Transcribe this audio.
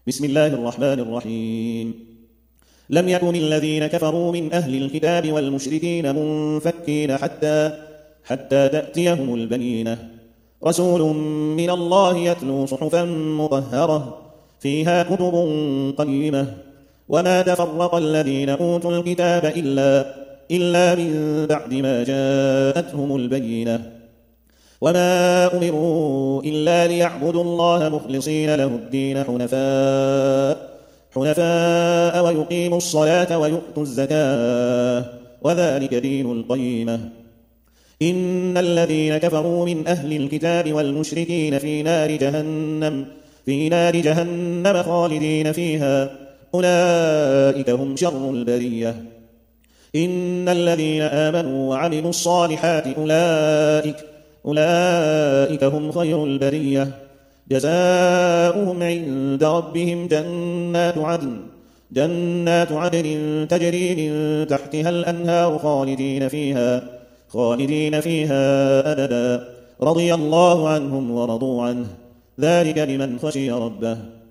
بسم الله الرحمن الرحيم. لم يكن الذين كفروا من أهل الكتاب والمشركين منفكين حتى تأتيهم البينة. رسول من الله يتلو صحفا مطهرة فيها كتب قيمة. وما تفرق الذين أوتوا الكتاب إلا من بعد ما جاءتهم البينة. وما أمروا إلا ليعبدوا الله مخلصين له الدين حنفاء ويقيموا الصلاة ويؤتوا الزكاة وذلك دين القيمة. إن الذين كفروا من أهل الكتاب والمشركين في نار جهنم خالدين فيها أولئك هم شر البرية. إن الذين آمنوا وعملوا الصالحات أولئك هم خير البرية. جزاؤهم عند ربهم جنات عدن تجري من تحتها الأنهار خالدين فيها أبدا. رضي الله عنهم ورضوا عنه ذلك لمن خشي ربه.